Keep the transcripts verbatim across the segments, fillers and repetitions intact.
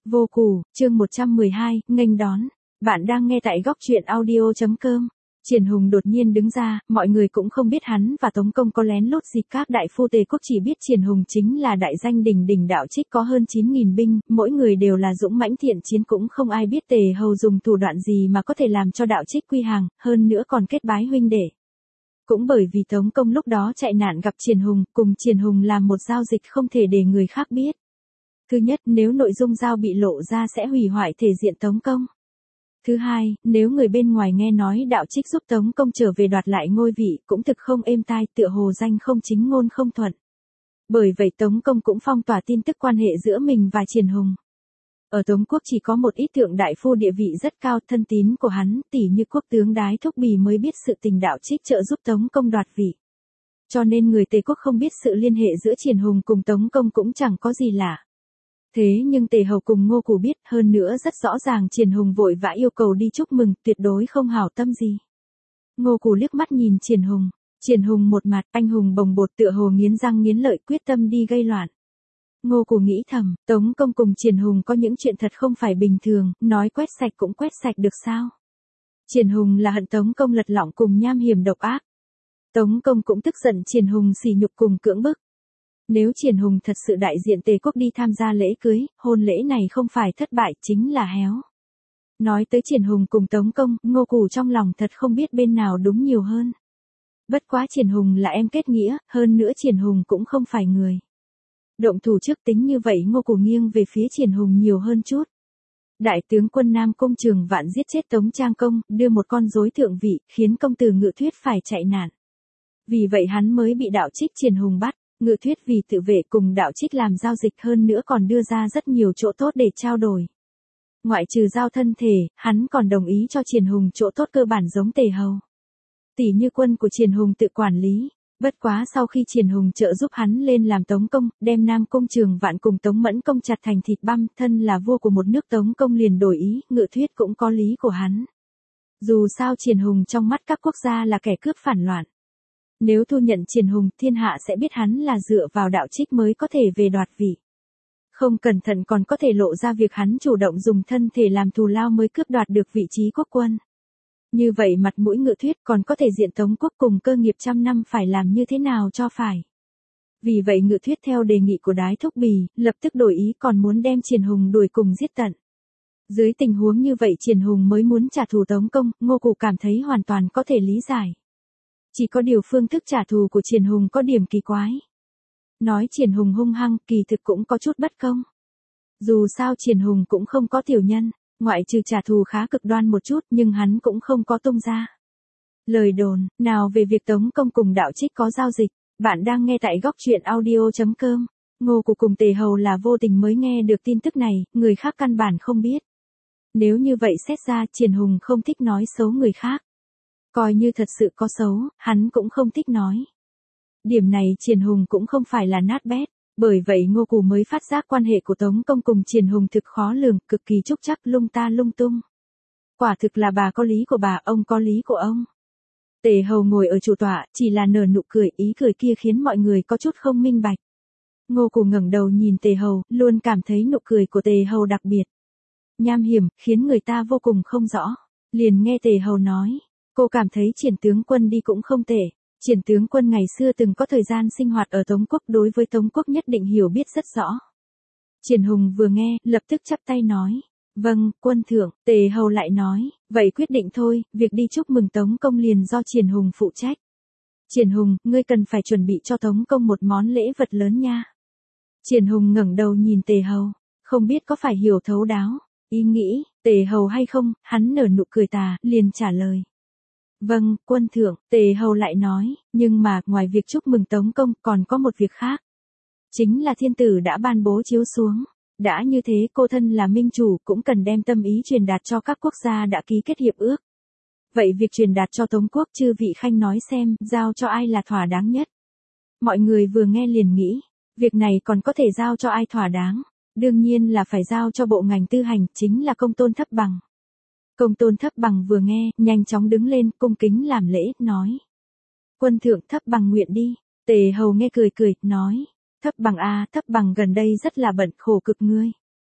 Vô Cù, chương một trăm mười hai, nghênh đón. Bạn đang nghe tại góc truyện audio.com. Triển Hùng đột nhiên đứng ra, mọi người cũng không biết hắn và Tống Công có lén lút gì. Các đại phu Tề quốc chỉ biết Triển Hùng chính là đại danh đỉnh đỉnh đạo trích có hơn chín nghìn binh, mỗi người đều là dũng mãnh thiện chiến, cũng không ai biết Tề hầu dùng thủ đoạn gì mà có thể làm cho đạo trích quy hàng, hơn nữa còn kết bái huynh đệ. Cũng bởi vì Tống Công lúc đó chạy nạn gặp Triển Hùng, cùng Triển Hùng làm một giao dịch không thể để người khác biết. Thứ nhất, nếu nội dung giao bị lộ ra sẽ hủy hoại thể diện Tống Công. Thứ hai, nếu người bên ngoài nghe nói đạo trích giúp Tống Công trở về đoạt lại ngôi vị, cũng thực không êm tai, tựa hồ danh không chính ngôn không thuận. Bởi vậy Tống Công cũng phong tỏa tin tức quan hệ giữa mình và Triển Hùng. Ở Tống quốc chỉ có một ít thượng đại phu địa vị rất cao, thân tín của hắn, tỉ như quốc tướng Đái Thúc Bì mới biết sự tình đạo trích trợ giúp Tống Công đoạt vị. Cho nên người Tề quốc không biết sự liên hệ giữa Triển Hùng cùng Tống Công cũng chẳng có gì lạ. Thế nhưng Tề hầu cùng Ngô Cù biết, hơn nữa rất rõ ràng Triển Hùng vội vã yêu cầu đi chúc mừng, tuyệt đối không hảo tâm gì. Ngô Cù liếc mắt nhìn Triển Hùng, Triển Hùng một mặt anh hùng bồng bột tựa hồ nghiến răng nghiến lợi quyết tâm đi gây loạn. Ngô Cù nghĩ thầm, Tống Công cùng Triển Hùng có những chuyện thật không phải bình thường, nói quét sạch cũng quét sạch được sao? Triển Hùng là hận Tống Công lật lọng cùng nham hiểm độc ác. Tống Công cũng tức giận Triển Hùng sỉ nhục cùng cưỡng bức. Nếu Triển Hùng thật sự đại diện Tề quốc đi tham gia lễ cưới, hôn lễ này không phải thất bại chính là héo. Nói tới Triển Hùng cùng Tống Công, Ngô Cù trong lòng thật không biết bên nào đúng nhiều hơn. Bất quá Triển Hùng là em kết nghĩa, hơn nữa Triển Hùng cũng không phải người động thủ trước, tính như vậy Ngô Cù nghiêng về phía Triển Hùng nhiều hơn chút. Đại tướng quân Nam Cung Trường Vạn giết chết Tống Trang Công, đưa một con rối thượng vị, khiến công tử Ngự Thuyết phải chạy nạn. Vì vậy hắn mới bị đạo trích Triển Hùng bắt. Ngự Thuyết vì tự vệ cùng đạo trích làm giao dịch, hơn nữa còn đưa ra rất nhiều chỗ tốt để trao đổi. Ngoại trừ giao thân thể, hắn còn đồng ý cho Triển Hùng chỗ tốt cơ bản giống Tề hầu. Tỷ như quân của Triển Hùng tự quản lý. Bất quá sau khi Triển Hùng trợ giúp hắn lên làm Tống Công, đem Nam Cung Trường Vạn cùng Tống Mẫn Công chặt thành thịt băm, thân là vua của một nước Tống Công liền đổi ý, Ngự Thuyết cũng có lý của hắn. Dù sao Triển Hùng trong mắt các quốc gia là kẻ cướp phản loạn. Nếu thu nhận Triển Hùng, thiên hạ sẽ biết hắn là dựa vào đạo trích mới có thể về đoạt vị. Không cẩn thận còn có thể lộ ra việc hắn chủ động dùng thân thể làm thù lao mới cướp đoạt được vị trí quốc quân. Như vậy mặt mũi Ngự Thuyết còn có thể diện Tống quốc cùng cơ nghiệp trăm năm phải làm như thế nào cho phải. Vì vậy Ngự Thuyết theo đề nghị của Đái Thúc Bì, lập tức đổi ý còn muốn đem Triển Hùng đuổi cùng giết tận. Dưới tình huống như vậy Triển Hùng mới muốn trả thù Tống Công, Ngô Cù cảm thấy hoàn toàn có thể lý giải. Chỉ có điều phương thức trả thù của Triển Hùng có điểm kỳ quái. Nói Triển Hùng hung hăng, kỳ thực cũng có chút bất công. Dù sao Triển Hùng cũng không có tiểu nhân, ngoại trừ trả thù khá cực đoan một chút, nhưng hắn cũng không có tung ra lời đồn nào về việc Tống Công cùng đạo trích có giao dịch. Bạn đang nghe tại góc truyện audio.com. Ngô Cù cùng Tề hầu là vô tình mới nghe được tin tức này, người khác căn bản không biết. Nếu như vậy xét ra, Triển Hùng không thích nói xấu người khác. Coi như thật sự có xấu, hắn cũng không thích nói. Điểm này Triển Hùng cũng không phải là nát bét, bởi vậy Ngô Cù mới phát giác quan hệ của Tống Công cùng Triển Hùng thực khó lường, cực kỳ trúc trắc, lung ta lung tung. Quả thực là bà có lý của bà, ông có lý của ông. Tề hầu ngồi ở chủ tọa, chỉ là nở nụ cười, ý cười kia khiến mọi người có chút không minh bạch. Ngô Cù ngẩng đầu nhìn Tề hầu, luôn cảm thấy nụ cười của Tề hầu đặc biệt nham hiểm, khiến người ta vô cùng không rõ. Liền nghe Tề hầu nói, cô cảm thấy Triển tướng quân đi cũng không tệ. Triển tướng quân ngày xưa từng có thời gian sinh hoạt ở Tống quốc, đối với Tống quốc nhất định hiểu biết rất rõ. Triển Hùng vừa nghe, lập tức chắp tay nói, vâng, quân thượng. Tề hầu lại nói, vậy quyết định thôi, việc đi chúc mừng Tống Công liền do Triển Hùng phụ trách. Triển Hùng, ngươi cần phải chuẩn bị cho Tống Công một món lễ vật lớn nha. Triển Hùng ngẩng đầu nhìn Tề hầu, không biết có phải hiểu thấu đáo ý nghĩ Tề hầu hay không, hắn nở nụ cười tà, liền trả lời. Vâng, quân thượng. Tề hầu lại nói, nhưng mà, ngoài việc chúc mừng Tống Công, còn có một việc khác. Chính là thiên tử đã ban bố chiếu xuống. Đã như thế, cô thân là minh chủ, cũng cần đem tâm ý truyền đạt cho các quốc gia đã ký kết hiệp ước. Vậy việc truyền đạt cho Tống quốc, chư vị khanh nói xem, giao cho ai là thỏa đáng nhất. Mọi người vừa nghe liền nghĩ, việc này còn có thể giao cho ai thỏa đáng. Đương nhiên là phải giao cho bộ ngành tư hành, chính là Công Tôn Thấp Bằng. Công Tôn Thấp Bằng vừa nghe, nhanh chóng đứng lên, cung kính làm lễ, nói. Quân thượng, Thấp Bằng nguyện đi. Tề hầu nghe cười cười, nói. Thấp Bằng a, Thấp Bằng gần đây rất là bận, khổ cực ngươi.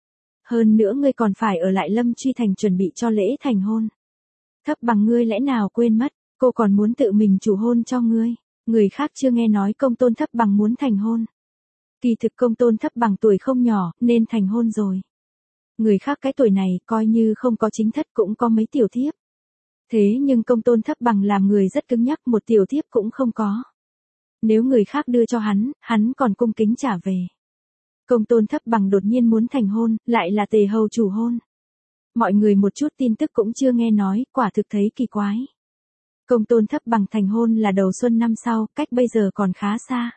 Hơn nữa ngươi còn phải ở lại Lâm Truy Thành chuẩn bị cho lễ thành hôn. Thấp Bằng ngươi lẽ nào quên mất, cô còn muốn tự mình chủ hôn cho ngươi. Người khác chưa nghe nói công tôn Thấp Bằng muốn thành hôn. Kỳ thực công tôn Thấp Bằng tuổi không nhỏ, nên thành hôn rồi. Người khác cái tuổi này, coi như không có chính thất cũng có mấy tiểu thiếp. Thế nhưng công tôn Thấp Bằng làm người rất cứng nhắc, một tiểu thiếp cũng không có. Nếu người khác đưa cho hắn, hắn còn cung kính trả về. Công tôn Thấp Bằng đột nhiên muốn thành hôn, lại là Tề Hầu chủ hôn. Mọi người một chút tin tức cũng chưa nghe nói, quả thực thấy kỳ quái. Công tôn Thấp Bằng thành hôn là đầu xuân năm sau, cách bây giờ còn khá xa.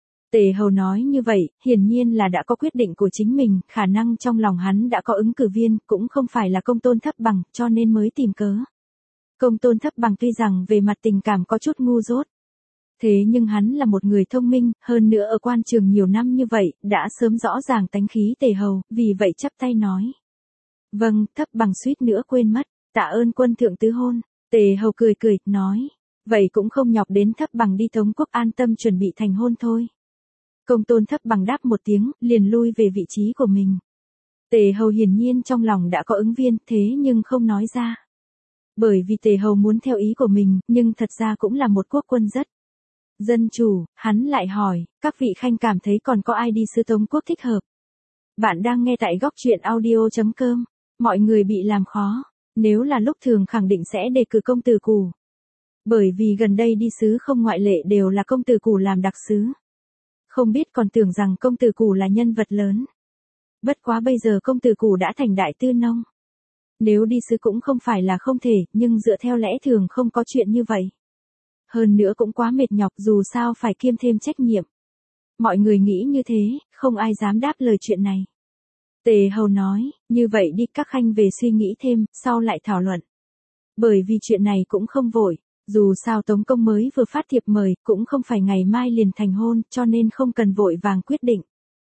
Tề Hầu nói như vậy, hiển nhiên là đã có quyết định của chính mình, khả năng trong lòng hắn đã có ứng cử viên, cũng không phải là công tôn Thấp Bằng, cho nên mới tìm cớ. Công tôn Thấp Bằng tuy rằng về mặt tình cảm có chút ngu dốt. Thế nhưng hắn là một người thông minh, hơn nữa ở quan trường nhiều năm như vậy, đã sớm rõ ràng tánh khí Tề Hầu, vì vậy chắp tay nói. Vâng, Thấp Bằng suýt nữa quên mất, tạ ơn quân thượng tứ hôn. Tề Hầu cười cười, nói. Vậy cũng không nhọc đến Thấp Bằng đi Tống Quốc an tâm chuẩn bị thành hôn thôi. Công tôn Thấp Bằng đáp một tiếng, liền lui về vị trí của mình. Tề Hầu hiển nhiên trong lòng đã có ứng viên, thế nhưng không nói ra. Bởi vì Tề Hầu muốn theo ý của mình, nhưng thật ra cũng là một quốc quân rất dân chủ, hắn lại hỏi, các vị khanh cảm thấy còn có ai đi sứ Tống Quốc thích hợp? Bạn đang nghe tại góc truyện audio.com, mọi người bị làm khó, nếu là lúc thường khẳng định sẽ đề cử công tử Cù. Bởi vì gần đây đi sứ không ngoại lệ đều là công tử Cù làm đặc sứ. Không biết còn tưởng rằng công tử Cù là nhân vật lớn. Bất quá bây giờ công tử Cù đã thành đại tư nông. Nếu đi sứ cũng không phải là không thể, nhưng dựa theo lẽ thường không có chuyện như vậy. Hơn nữa cũng quá mệt nhọc, dù sao phải kiêm thêm trách nhiệm. Mọi người nghĩ như thế, không ai dám đáp lời chuyện này. Tề Hầu nói, như vậy đi các khanh về suy nghĩ thêm, sau lại thảo luận. Bởi vì chuyện này cũng không vội, dù sao Tống Công mới vừa phát thiệp mời, cũng không phải ngày mai liền thành hôn, cho nên không cần vội vàng quyết định.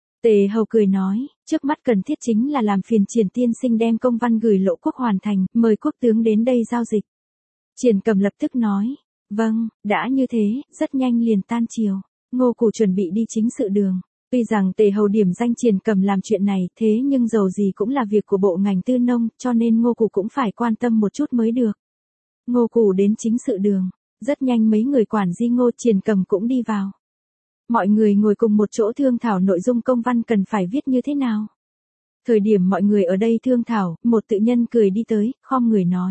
Tề Hầu cười nói, trước mắt cần thiết chính là làm phiền Triển tiên sinh đem công văn gửi Lộ Quốc hoàn thành, mời quốc tướng đến đây giao dịch. Triển Cầm lập tức nói, vâng, đã như thế, rất nhanh liền tan chiều. Ngô Cù chuẩn bị đi chính sự đường. Tuy rằng Tề Hầu điểm danh Triển Cầm làm chuyện này, thế nhưng dầu gì cũng là việc của bộ ngành tư nông, cho nên Ngô Cù cũng phải quan tâm một chút mới được. Ngô Cù đến chính sự đường, rất nhanh mấy người quản di Ngô Triển Cầm cũng đi vào. Mọi người ngồi cùng một chỗ thương thảo nội dung công văn cần phải viết như thế nào. Thời điểm mọi người ở đây thương thảo, một tự nhân cười đi tới, khom người nói.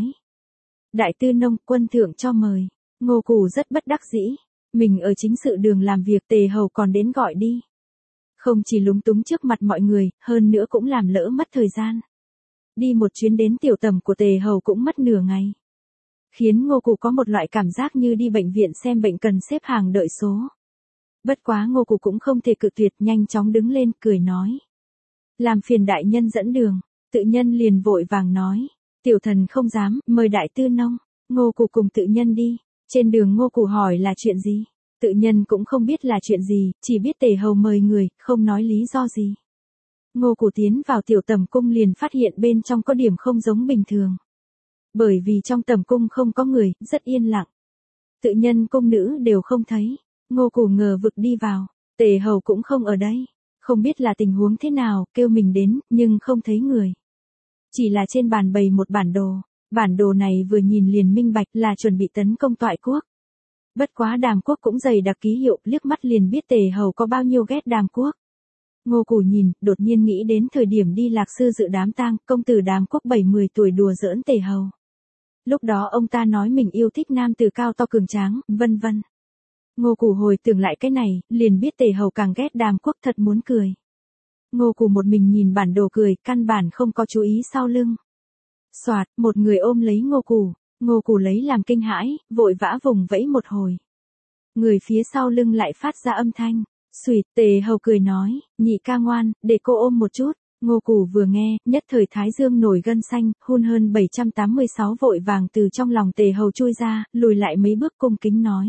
Đại tư nông, quân thượng cho mời. Ngô Cù rất bất đắc dĩ. Mình ở chính sự đường làm việc, Tề Hầu còn đến gọi đi. Không chỉ lúng túng trước mặt mọi người, hơn nữa cũng làm lỡ mất thời gian. Đi một chuyến đến tiểu tầm của Tề Hầu cũng mất nửa ngày. Khiến Ngô Cù có một loại cảm giác như đi bệnh viện xem bệnh cần xếp hàng đợi số. Bất quá Ngô Cù cũng không thể cự tuyệt, nhanh chóng đứng lên, cười nói. Làm phiền đại nhân dẫn đường, tự nhân liền vội vàng nói. Tiểu thần không dám, mời đại tư nông. Ngô Cù cùng tự nhân đi. Trên đường Ngô Cù hỏi là chuyện gì. Tự nhân cũng không biết là chuyện gì, chỉ biết Tề Hầu mời người, không nói lý do gì. Ngô Cù tiến vào tiểu tầm cung liền phát hiện bên trong có điểm không giống bình thường. Bởi vì trong tầm cung không có người, rất yên lặng. Tự nhân cung nữ đều không thấy. Ngô Cù ngờ vực đi vào, Tề Hầu cũng không ở đây. Không biết là tình huống thế nào, kêu mình đến, nhưng không thấy người. Chỉ là trên bàn bày một bản đồ. Bản đồ này vừa nhìn liền minh bạch là chuẩn bị tấn công Toại Quốc. Bất quá Đàm Quốc cũng dày đặc ký hiệu, liếc mắt liền biết Tề Hầu có bao nhiêu ghét Đàm Quốc. Ngô Cù nhìn, đột nhiên nghĩ đến thời điểm đi Lạc Sư dự đám tang, công tử Đàm Quốc bảy mươi tuổi đùa giỡn Tề Hầu. Lúc đó ông ta nói mình yêu thích nam tử cao to cường tráng, vân vân. Ngô Cù hồi tưởng lại cái này, liền biết Tề Hầu càng ghét Đàm Quốc, thật muốn cười. Ngô Cù một mình nhìn bản đồ cười, căn bản không có chú ý sau lưng. Soạt, một người ôm lấy Ngô Cù, Ngô Cù lấy làm kinh hãi, vội vã vùng vẫy một hồi. Người phía sau lưng lại phát ra âm thanh, xuỵt. Tề Hầu cười nói, nhị ca ngoan, để cô ôm một chút. Ngô Cù vừa nghe, nhất thời thái dương nổi gân xanh, hun hơn bảy trăm tám mươi sáu vội vàng từ trong lòng Tề Hầu chui ra, lùi lại mấy bước cung kính nói.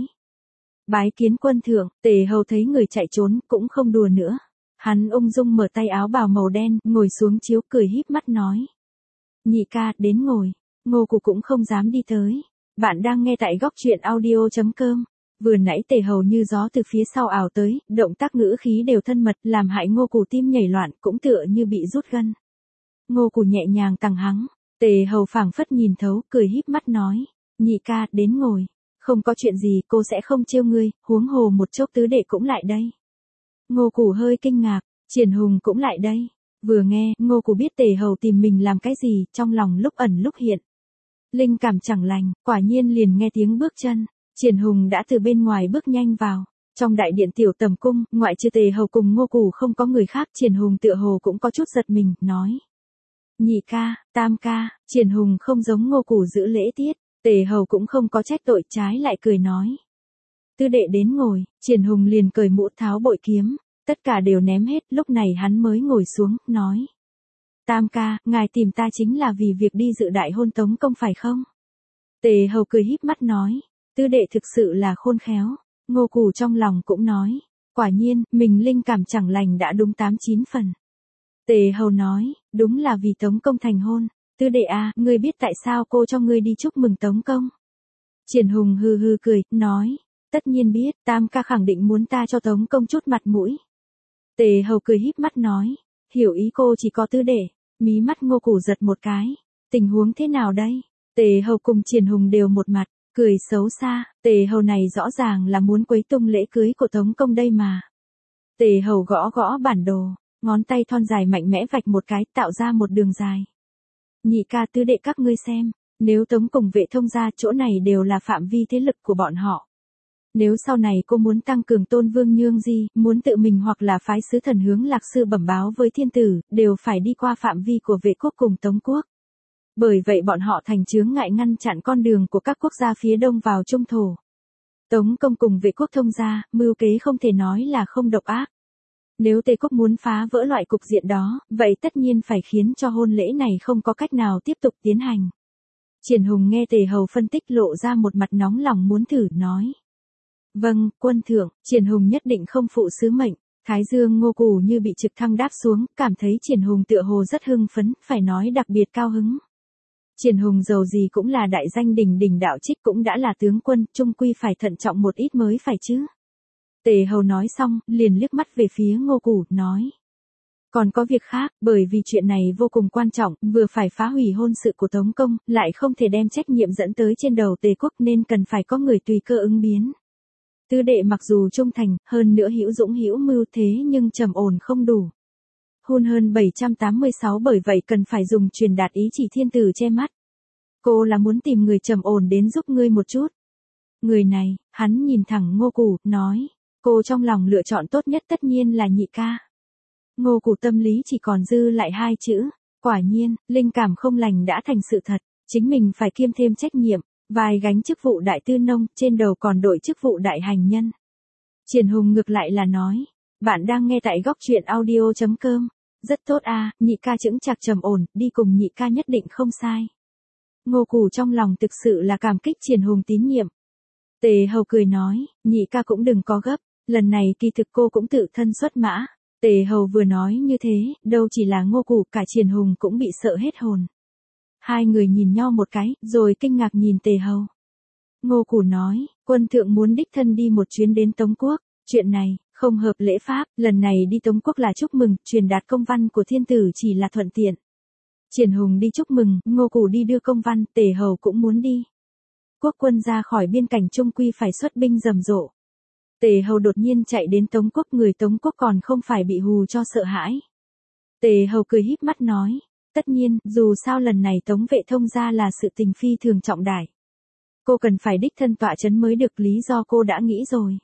Bái kiến quân thượng. Tề Hầu thấy người chạy trốn, cũng không đùa nữa. Hắn ung dung mở tay áo bào màu đen, ngồi xuống chiếu cười híp mắt nói. Nhị ca, đến ngồi. Ngô Cù cũng không dám đi tới. Bạn đang nghe tại góc truyện audio.com. Vừa nãy Tề Hầu như gió từ phía sau ảo tới, động tác ngữ khí đều thân mật, làm hại Ngô Cù tim nhảy loạn, cũng tựa như bị rút gân. Ngô Củ nhẹ nhàng tằng hắng, Tề Hầu phảng phất nhìn thấu, cười híp mắt nói, nhị ca, đến ngồi, không có chuyện gì, cô sẽ không trêu ngươi, huống hồ một chốc tứ đệ cũng lại đây. Ngô Củ hơi kinh ngạc, Triển Hùng cũng lại đây. Vừa nghe, Ngô Củ biết Tề Hầu tìm mình làm cái gì, trong lòng lúc ẩn lúc hiện. Linh cảm chẳng lành, quả nhiên liền nghe tiếng bước chân, Triển Hùng đã từ bên ngoài bước nhanh vào. Trong đại điện tiểu tầm cung, ngoại trừ Tề Hầu cùng Ngô Củ không có người khác, Triển Hùng tựa hồ cũng có chút giật mình, nói. Nhị ca, tam ca, Triển Hùng không giống Ngô Củ giữ lễ tiết, Tề Hầu cũng không có trách tội, trái lại cười nói. Tư đệ đến ngồi, Triển Hùng liền cởi mũ tháo bội kiếm, tất cả đều ném hết, lúc này hắn mới ngồi xuống, nói. Tam ca, ngài tìm ta chính là vì việc đi dự đại hôn Tống Công phải không? Tề Hầu cười híp mắt nói, tư đệ thực sự là khôn khéo. Ngô Củ trong lòng cũng nói, quả nhiên, mình linh cảm chẳng lành đã đúng tám chín phần. Tề Hầu nói, đúng là vì Tống Công thành hôn. Tư đệ à, ngươi biết tại sao cô cho ngươi đi chúc mừng Tống Công? Triển Hùng hừ hừ cười, nói, tất nhiên biết, tam ca khẳng định muốn ta cho Tống Công chút mặt mũi. Tề Hầu cười híp mắt nói, hiểu ý cô chỉ có tư đệ. Mí mắt Ngô Củ giật một cái, tình huống thế nào đây? Tề Hầu cùng Triển Hùng đều một mặt, cười xấu xa, Tề Hầu này rõ ràng là muốn quấy tung lễ cưới của Tống Công đây mà. Tề Hầu gõ gõ bản đồ, ngón tay thon dài mạnh mẽ vạch một cái, tạo ra một đường dài. Nhị ca, tứ đệ các ngươi xem, nếu Tống cùng Vệ Thông gia, chỗ này đều là phạm vi thế lực của bọn họ. Nếu sau này cô muốn tăng cường Tôn Vương Nhương Di, muốn tự mình hoặc là phái sứ thần hướng Lạc Sư bẩm báo với thiên tử, đều phải đi qua phạm vi của Vệ quốc cùng Tống quốc. Bởi vậy bọn họ thành chướng ngại ngăn chặn con đường của các quốc gia phía đông vào Trung thổ. Tống Công cùng Vệ quốc thông gia, mưu kế không thể nói là không độc ác. Nếu Tề quốc muốn phá vỡ loại cục diện đó, vậy tất nhiên phải khiến cho hôn lễ này không có cách nào tiếp tục tiến hành. Triển Hùng nghe Tề Hầu phân tích lộ ra một mặt nóng lòng muốn thử, nói. Vâng, quân thượng, Triển Hùng nhất định không phụ sứ mệnh. Thái Dương Ngô Củ như bị trực thăng đáp xuống, cảm thấy Triển Hùng tựa hồ rất hưng phấn, phải nói đặc biệt cao hứng. Triển Hùng dầu gì cũng là đại danh đỉnh đỉnh đạo trích, cũng đã là tướng quân, chung quy phải thận trọng một ít mới phải chứ. Tề Hầu nói xong, liền liếc mắt về phía Ngô Củ, nói. Còn có việc khác, bởi vì chuyện này vô cùng quan trọng, vừa phải phá hủy hôn sự của Tống Công, lại không thể đem trách nhiệm dẫn tới trên đầu Tề quốc, nên cần phải có người tùy cơ ứng biến. Tư đệ mặc dù trung thành, hơn nữa hữu dũng hữu mưu, thế nhưng trầm ổn không đủ. Hôn hơn bảy trăm tám mươi sáu, bởi vậy cần phải dùng truyền đạt ý chỉ thiên tử che mắt. Cô là muốn tìm người trầm ổn đến giúp ngươi một chút. Người này, hắn nhìn thẳng Ngô Củ, nói, cô trong lòng lựa chọn tốt nhất tất nhiên là nhị ca. Ngô Củ tâm lý chỉ còn dư lại hai chữ, quả nhiên, linh cảm không lành đã thành sự thật, chính mình phải kiêm thêm trách nhiệm, vai gánh chức vụ đại tư nông, trên đầu còn đội chức vụ đại hành nhân. Triển Hùng ngược lại là nói, bạn đang nghe tại góc truyện audio chấm com. Rất tốt à, nhị ca chững chạc trầm ổn, đi cùng nhị ca nhất định không sai. Ngô Củ trong lòng thực sự là cảm kích Triển Hùng tín nhiệm. Tề Hầu cười nói, nhị ca cũng đừng có gấp, lần này kỳ thực cô cũng tự thân xuất mã. Tề Hầu vừa nói như thế, đâu chỉ là Ngô Củ, cả Triển Hùng cũng bị sợ hết hồn. Hai người nhìn nhau một cái, rồi kinh ngạc nhìn Tề Hầu. Ngô Củ nói, quân thượng muốn đích thân đi một chuyến đến Tống quốc, chuyện này, không hợp lễ pháp, lần này đi Tống quốc là chúc mừng, truyền đạt công văn của thiên tử chỉ là thuận tiện. Triển Hùng đi chúc mừng, Ngô Củ đi đưa công văn, Tề Hầu cũng muốn đi. Quốc quân ra khỏi biên cảnh trung quy phải xuất binh rầm rộ. Tề Hầu đột nhiên chạy đến Tống quốc, người Tống quốc còn không phải bị hù cho sợ hãi. Tề Hầu cười híp mắt nói, tất nhiên, dù sao lần này Tống Vệ Thông gia là sự tình phi thường trọng đại. Cô cần phải đích thân tọa chấn mới được, lý do cô đã nghĩ rồi.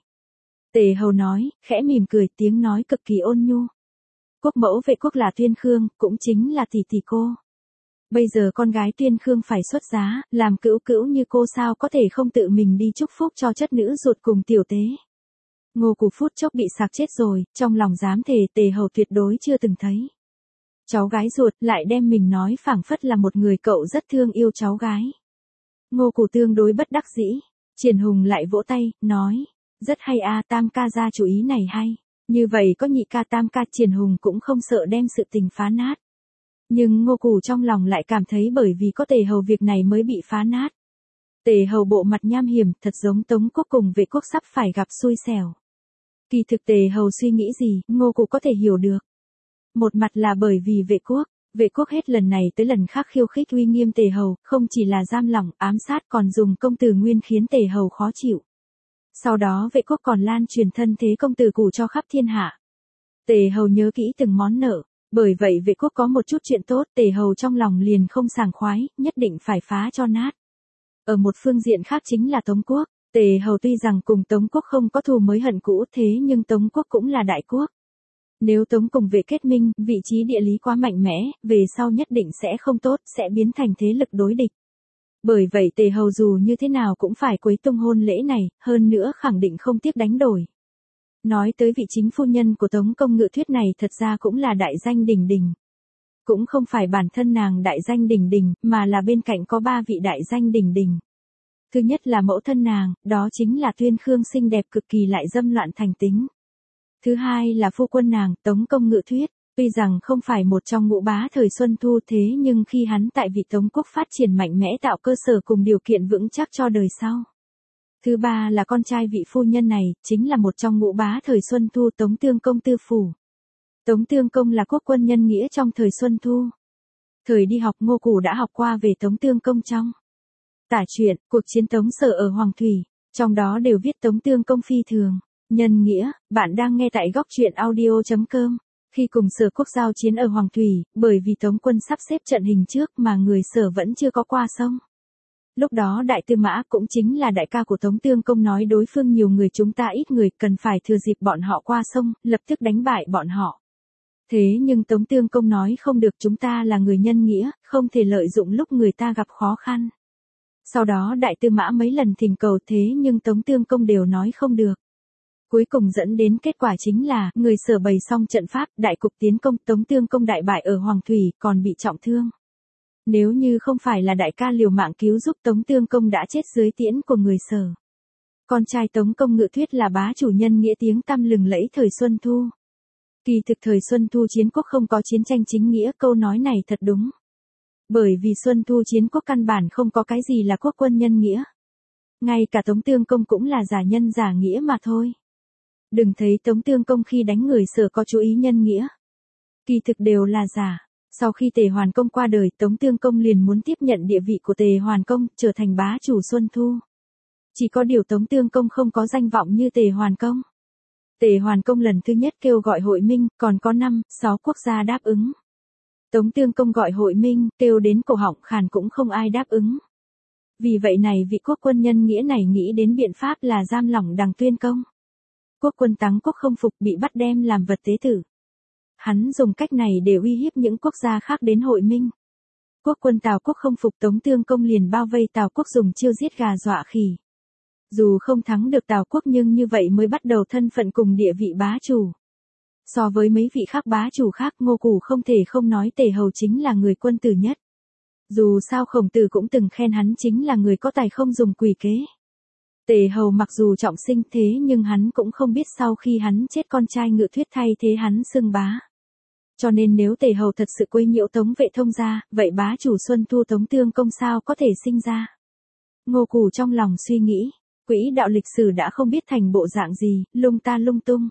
Tề Hầu nói, khẽ mỉm cười, tiếng nói cực kỳ ôn nhu. Quốc mẫu Vệ quốc là Tuyên Khương, cũng chính là tỷ tỷ cô. Bây giờ con gái Tuyên Khương phải xuất giá, làm cữu cữu như cô sao có thể không tự mình đi chúc phúc cho chất nữ ruột cùng tiểu tế. Ngô Củ phút chốc bị sặc chết rồi, trong lòng dám thề Tề Hầu tuyệt đối chưa từng thấy. Cháu gái ruột lại đem mình nói phảng phất là một người cậu rất thương yêu cháu gái. Ngô Củ tương đối bất đắc dĩ. Triển Hùng lại vỗ tay, nói, rất hay a, tam ca ra chủ ý này hay. Như vậy có nhị ca tam ca, Triển Hùng cũng không sợ đem sự tình phá nát. Nhưng Ngô Củ trong lòng lại cảm thấy bởi vì có Tề Hầu việc này mới bị phá nát. Tề Hầu bộ mặt nham hiểm, thật giống Tống quốc cùng Vệ quốc sắp phải gặp xui xẻo. Kỳ thực Tề Hầu suy nghĩ gì, Ngô Củ có thể hiểu được. Một mặt là bởi vì Vệ quốc, Vệ quốc hết lần này tới lần khác khiêu khích uy nghiêm Tề Hầu, không chỉ là giam lỏng, ám sát còn dùng công tử nguyên khiến Tề Hầu khó chịu. Sau đó vệ quốc còn lan truyền thân thế công tử cũ cho khắp thiên hạ. Tề Hầu nhớ kỹ từng món nợ, bởi vậy vệ quốc có một chút chuyện tốt, Tề Hầu trong lòng liền không sảng khoái, nhất định phải phá cho nát. Ở một phương diện khác chính là Tống quốc, Tề Hầu tuy rằng cùng Tống quốc không có thù mới hận cũ thế nhưng Tống quốc cũng là đại quốc. Nếu Tống cùng Vệ kết minh, vị trí địa lý quá mạnh mẽ, về sau nhất định sẽ không tốt, sẽ biến thành thế lực đối địch. Bởi vậy Tề Hầu dù như thế nào cũng phải quấy tung hôn lễ này, hơn nữa khẳng định không tiếc đánh đổi. Nói tới vị chính phu nhân của Tống Công Ngự Thuyết này thật ra cũng là đại danh đình đình. Cũng không phải bản thân nàng đại danh đình đình, mà là bên cạnh có ba vị đại danh đình đình. Thứ nhất là mẫu thân nàng, đó chính là Tuyên Khương xinh đẹp cực kỳ lại dâm loạn thành tính. Thứ hai là phu quân nàng, Tống Công Ngự Thuyết, tuy rằng không phải một trong ngũ bá thời Xuân Thu thế nhưng khi hắn tại vị Tống quốc phát triển mạnh mẽ tạo cơ sở cùng điều kiện vững chắc cho đời sau. Thứ ba là con trai vị phu nhân này, chính là một trong ngũ bá thời Xuân Thu Tống Tương Công Tư Phủ. Tống Tương Công là quốc quân nhân nghĩa trong thời Xuân Thu. Thời đi học Ngô Củ đã học qua về Tống Tương Công trong tả truyện, cuộc chiến Tống Sở ở Hoàng Thủy, trong đó đều viết Tống Tương Công phi thường, nhân nghĩa. Bạn đang nghe tại góc truyện audio chấm com. Khi cùng Sở quốc giao chiến ở Hoàng Thủy, bởi vì Tống quân sắp xếp trận hình trước mà người Sở vẫn chưa có qua sông. Lúc đó Đại Tư Mã cũng chính là đại ca của Tống Tương Công nói đối phương nhiều người chúng ta ít người, cần phải thừa dịp bọn họ qua sông, lập tức đánh bại bọn họ. Thế nhưng Tống Tương Công nói không được, chúng ta là người nhân nghĩa, không thể lợi dụng lúc người ta gặp khó khăn. Sau đó Đại Tư Mã mấy lần thỉnh cầu thế nhưng Tống Tương Công đều nói không được. Cuối cùng dẫn đến kết quả chính là, người Sở bày xong trận pháp, đại cục tiến công, Tống Tương Công đại bại ở Hoàng Thủy, còn bị trọng thương. Nếu như không phải là đại ca liều mạng cứu giúp, Tống Tương Công đã chết dưới tiễn của người Sở. Con trai Tống Công Ngự Thuyết là bá chủ nhân nghĩa tiếng tăm lừng lẫy thời Xuân Thu. Kỳ thực thời Xuân Thu chiến quốc không có chiến tranh chính nghĩa, câu nói này thật đúng. Bởi vì Xuân Thu chiến quốc căn bản không có cái gì là quốc quân nhân nghĩa. Ngay cả Tống Tương Công cũng là giả nhân giả nghĩa mà thôi. Đừng thấy Tống Tương Công khi đánh người Sở có chú ý nhân nghĩa. Kỳ thực đều là giả. Sau khi Tề Hoàn Công qua đời, Tống Tương Công liền muốn tiếp nhận địa vị của Tề Hoàn Công, trở thành bá chủ Xuân Thu. Chỉ có điều Tống Tương Công không có danh vọng như Tề Hoàn Công. Tề Hoàn Công lần thứ nhất kêu gọi hội minh, còn có năm, sáu quốc gia đáp ứng. Tống Tương Công gọi hội minh, kêu đến cổ họng khàn cũng không ai đáp ứng. Vì vậy này vị quốc quân nhân nghĩa này nghĩ đến biện pháp là giam lỏng Đằng Tuyên Công. Quốc quân Táng Quốc không phục bị bắt đem làm vật tế tử. Hắn dùng cách này để uy hiếp những quốc gia khác đến hội minh. Quốc quân Tào Quốc không phục, Tống Tương Công liền bao vây Tào Quốc dùng chiêu giết gà dọa khỉ. Dù không thắng được Tào Quốc nhưng như vậy mới bắt đầu thân phận cùng địa vị bá chủ. So với mấy vị khác bá chủ khác, Ngô Củ không thể không nói Tề Hầu chính là người quân tử nhất. Dù sao Khổng Tử cũng từng khen hắn chính là người có tài không dùng quỷ kế. Tề Hầu mặc dù trọng sinh thế nhưng hắn cũng không biết sau khi hắn chết con trai Ngự Thuyết thay thế hắn xưng bá. Cho nên nếu Tề Hầu thật sự quấy nhiễu Tống Vệ thông gia, vậy bá chủ Xuân Thu Tống Tương Công sao có thể sinh ra. Ngô Củ trong lòng suy nghĩ, quỹ đạo lịch sử đã không biết thành bộ dạng gì, lung ta lung tung.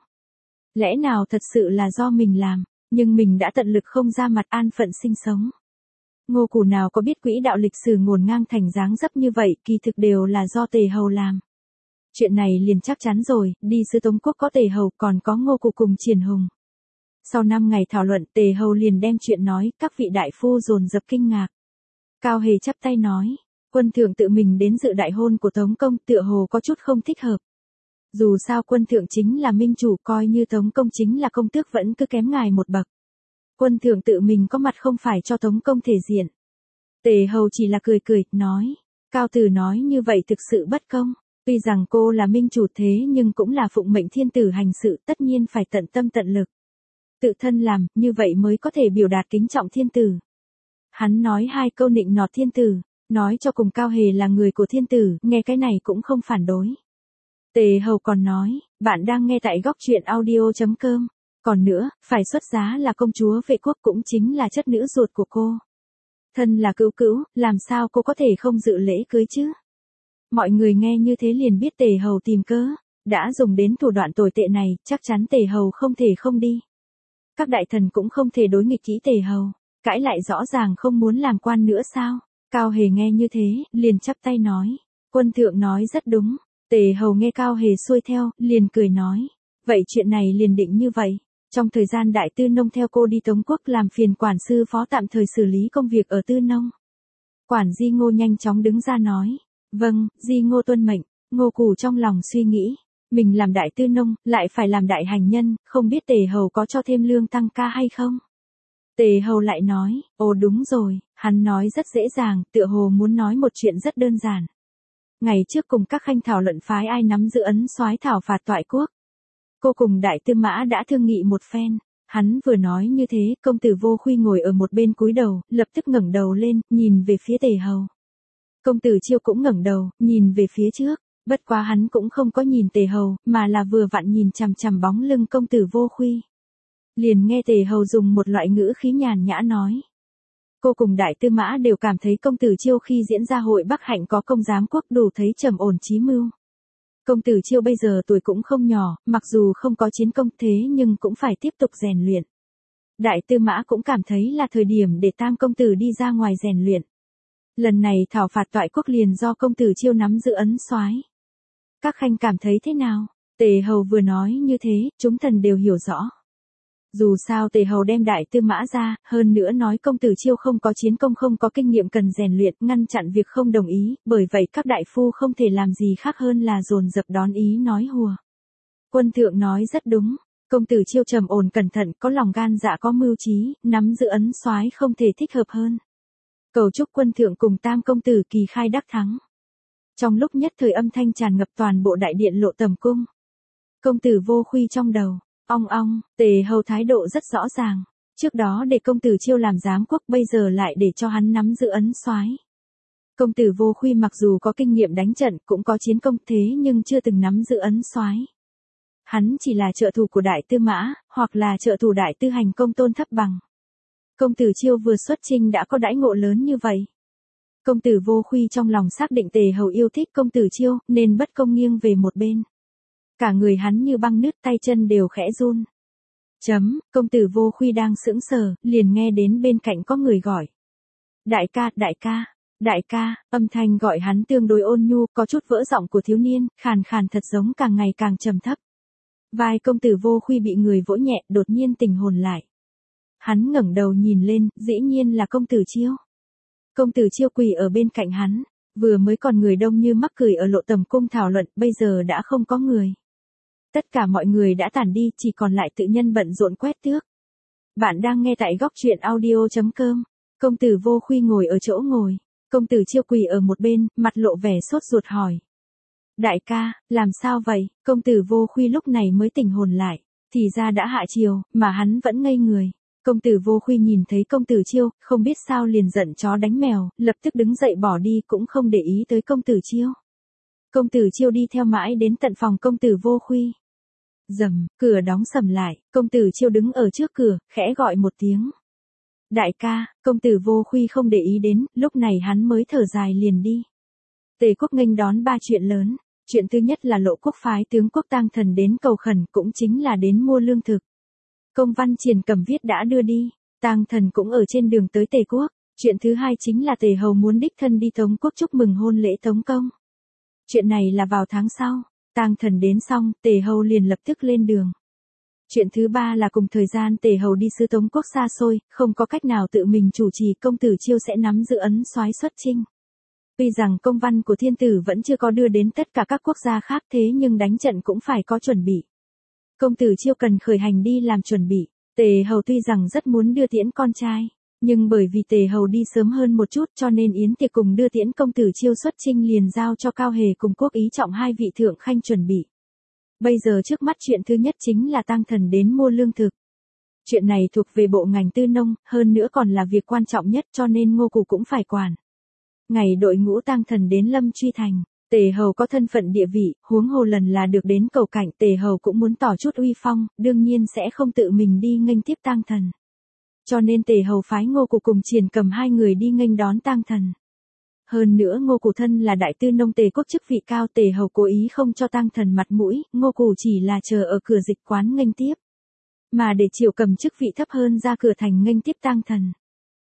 Lẽ nào thật sự là do mình làm, nhưng mình đã tận lực không ra mặt an phận sinh sống. Ngô Củ nào có biết quỹ đạo lịch sử ngổn ngang thành dáng dấp như vậy, kỳ thực đều là do Tề Hầu làm. Chuyện này liền chắc chắn rồi, đi sứ Tống quốc có Tề Hầu còn có Ngô Củ cùng Triển Hùng. Sau năm ngày thảo luận, Tề Hầu liền đem chuyện nói, các vị đại phu dồn dập kinh ngạc. Cao Hề chắp tay nói, quân thượng tự mình đến dự đại hôn của Tống Công tựa hồ có chút không thích hợp. Dù sao quân thượng chính là minh chủ, coi như Tống Công chính là công tước vẫn cứ kém ngài một bậc. Quân thượng tự mình có mặt không phải cho Tống Công thể diện. Tề Hầu chỉ là cười cười, nói, Cao Tử nói như vậy thực sự bất công. Tuy rằng cô là minh chủ thế nhưng cũng là phụng mệnh thiên tử hành sự, tất nhiên phải tận tâm tận lực. Tự thân làm, như vậy mới có thể biểu đạt kính trọng thiên tử. Hắn nói hai câu nịnh nọt thiên tử, nói cho cùng Cao Hề là người của thiên tử, nghe cái này cũng không phản đối. Tề Hầu còn nói, bạn đang nghe tại góc truyện audio chấm com. Còn nữa, phải xuất giá là công chúa Vệ quốc cũng chính là chất nữ ruột của cô. Thân là cữu cữu, làm sao cô có thể không dự lễ cưới chứ? Mọi người nghe như thế liền biết Tề Hầu tìm cớ, đã dùng đến thủ đoạn tồi tệ này, chắc chắn Tề Hầu không thể không đi. Các đại thần cũng không thể đối nghịch kỹ Tề Hầu. cãi lại rõ ràng không muốn làm quan nữa sao? Cao Hề nghe như thế, liền chắp tay nói. Quân thượng nói rất đúng. Tề Hầu nghe Cao Hề xuôi theo, liền cười nói. Vậy chuyện này liền định như vậy. Trong thời gian Đại Tư Nông theo cô đi Tống Quốc làm phiền quản sư phó tạm thời xử lý công việc ở Tư Nông. Quản Di Ngô nhanh chóng đứng ra nói. Vâng, Di Ngô tuân mệnh. Ngô Cù trong lòng suy nghĩ. Mình làm Đại Tư Nông, lại phải làm đại hành nhân, không biết Tề Hầu có cho thêm lương tăng ca hay không? Tề Hầu lại nói, ồ đúng rồi, hắn nói rất dễ dàng, tựa hồ muốn nói một chuyện rất đơn giản. Ngày trước cùng các khanh thảo luận phái ai nắm giữ ấn soái thảo phạt toại quốc. Cô cùng Đại Tư Mã đã thương nghị một phen, hắn vừa nói như thế, công tử Vô Khuy ngồi ở một bên cúi đầu, lập tức ngẩng đầu lên, nhìn về phía Tề Hầu. Công tử Chiêu cũng ngẩng đầu, nhìn về phía trước, bất quá hắn cũng không có nhìn Tề Hầu, mà là vừa vặn nhìn chằm chằm bóng lưng công tử Vô Khuy. Liền nghe Tề Hầu dùng một loại ngữ khí nhàn nhã nói. Cô cùng Đại Tư Mã đều cảm thấy công tử Chiêu khi diễn ra hội Bắc Hạnh có công giám quốc đủ thấy trầm ổn chí mưu. Công tử Chiêu bây giờ tuổi cũng không nhỏ, mặc dù không có chiến công thế nhưng cũng phải tiếp tục rèn luyện. Đại Tư Mã cũng cảm thấy là thời điểm để tam công tử đi ra ngoài rèn luyện. Lần này thảo phạt toại quốc liền do công tử Chiêu nắm giữ ấn soái. Các khanh cảm thấy thế nào? Tề Hầu vừa nói như thế, chúng thần đều hiểu rõ. Dù sao Tề Hầu đem Đại Tư Mã ra, hơn nữa nói công tử Chiêu không có chiến công không có kinh nghiệm cần rèn luyện, ngăn chặn việc không đồng ý, bởi vậy các đại phu không thể làm gì khác hơn là dồn dập đón ý nói hùa. Quân thượng nói rất đúng, công tử Chiêu trầm ổn cẩn thận, có lòng gan dạ có mưu trí, nắm giữ ấn soái không thể thích hợp hơn. Cầu chúc quân thượng cùng tam công tử kỳ khai đắc thắng. Trong lúc nhất thời âm thanh tràn ngập toàn bộ đại điện Lộ Tầm cung. Công tử Vô Khuy trong đầu. Ong ong, Tề Hầu thái độ rất rõ ràng. Trước đó để công tử Chiêu làm giám quốc, bây giờ lại để cho hắn nắm giữ ấn soái. Công tử Vô Khuy mặc dù có kinh nghiệm đánh trận, cũng có chiến công thế nhưng chưa từng nắm giữ ấn soái. Hắn chỉ là trợ thủ của Đại Tư Mã, hoặc là trợ thủ Đại Tư Hành công tôn thấp bằng. Công tử Chiêu vừa xuất chinh đã có đãi ngộ lớn như vậy. Công tử Vô Khuy trong lòng xác định Tề Hầu yêu thích công tử Chiêu, nên bất công nghiêng về một bên. Cả người hắn như băng nứt, tay chân đều khẽ run. Chấm, công tử Vô Khuy đang sững sờ, liền nghe đến bên cạnh có người gọi. Đại ca, đại ca, đại ca, âm thanh gọi hắn tương đối ôn nhu, có chút vỡ giọng của thiếu niên, khàn khàn thật giống càng ngày càng trầm thấp. Vai công tử Vô Khuy bị người vỗ nhẹ, đột nhiên tỉnh hồn lại. Hắn ngẩng đầu nhìn lên, dĩ nhiên là công tử Chiêu. Công tử Chiêu quỳ ở bên cạnh hắn, vừa mới còn người đông như mắc cười ở Lộ Tầm cung thảo luận, bây giờ đã không có người. Tất cả mọi người đã tản đi, chỉ còn lại tự nhân bận rộn quét tước. Bạn đang nghe tại góc truyện audio chấm com. Công tử Vô Khuy ngồi ở chỗ ngồi, công tử Chiêu quỳ ở một bên, mặt lộ vẻ sốt ruột hỏi. Đại ca, làm sao vậy? Công tử Vô Khuy lúc này mới tỉnh hồn lại, thì ra đã hạ chiều, mà hắn vẫn ngây người. Công tử Vô Khuy nhìn thấy công tử Chiêu, không biết sao liền giận chó đánh mèo, lập tức đứng dậy bỏ đi cũng không để ý tới công tử Chiêu. Công tử Chiêu đi theo mãi đến tận phòng công tử Vô Khuy. Rầm, cửa đóng sầm lại, công tử Chiêu đứng ở trước cửa, khẽ gọi một tiếng. Đại ca, công tử Vô Khuy không để ý đến, lúc này hắn mới thở dài liền đi. Tề quốc nghênh đón ba chuyện lớn, chuyện thứ nhất là Lộ quốc phái tướng quốc Tang Thần đến cầu khẩn, cũng chính là đến mua lương thực. Công văn Triển Cầm viết đã đưa đi, Tang Thần cũng ở trên đường tới Tề quốc. Chuyện thứ hai chính là Tề Hầu muốn đích thân đi Tống quốc chúc mừng hôn lễ Tống công. Chuyện này là vào tháng sau. Tang Thần đến xong, Tề Hầu liền lập tức lên đường. Chuyện thứ ba là cùng thời gian Tề Hầu đi sứ Tống quốc xa xôi, không có cách nào tự mình chủ trì, công tử Chiêu sẽ nắm giữ ấn soái xuất chinh. Tuy rằng công văn của thiên tử vẫn chưa có đưa đến tất cả các quốc gia khác, thế nhưng đánh trận cũng phải có chuẩn bị. Công tử Chiêu cần khởi hành đi làm chuẩn bị. Tề Hầu tuy rằng rất muốn đưa tiễn con trai, nhưng bởi vì Tề Hầu đi sớm hơn một chút cho nên yến tiệc cùng đưa tiễn công tử Chiêu xuất chinh liền giao cho Cao Hề cùng Quốc Ý Trọng hai vị thượng khanh chuẩn bị. Bây giờ trước mắt chuyện thứ nhất chính là Tang Thần đến mua lương thực. Chuyện này thuộc về bộ ngành tư nông, hơn nữa còn là việc quan trọng nhất cho nên Ngô Cù cũng phải quản. Ngày đội ngũ Tang Thần đến Lâm Truy Thành, Tề Hầu có thân phận địa vị, huống hồ lần là được đến cầu cảnh, Tề Hầu cũng muốn tỏ chút uy phong, đương nhiên sẽ không tự mình đi nghênh tiếp Tang Thần. Cho nên Tề Hầu phái Ngô Cù cùng Triển Cầm hai người đi nghênh đón Tang Thần. Hơn nữa Ngô Cù thân là đại tư nông Tề quốc chức vị cao, Tề Hầu cố ý không cho Tang Thần mặt mũi, Ngô Cù chỉ là chờ ở cửa dịch quán nghênh tiếp. Mà để Triệu Cầm chức vị thấp hơn ra cửa thành nghênh tiếp Tang Thần.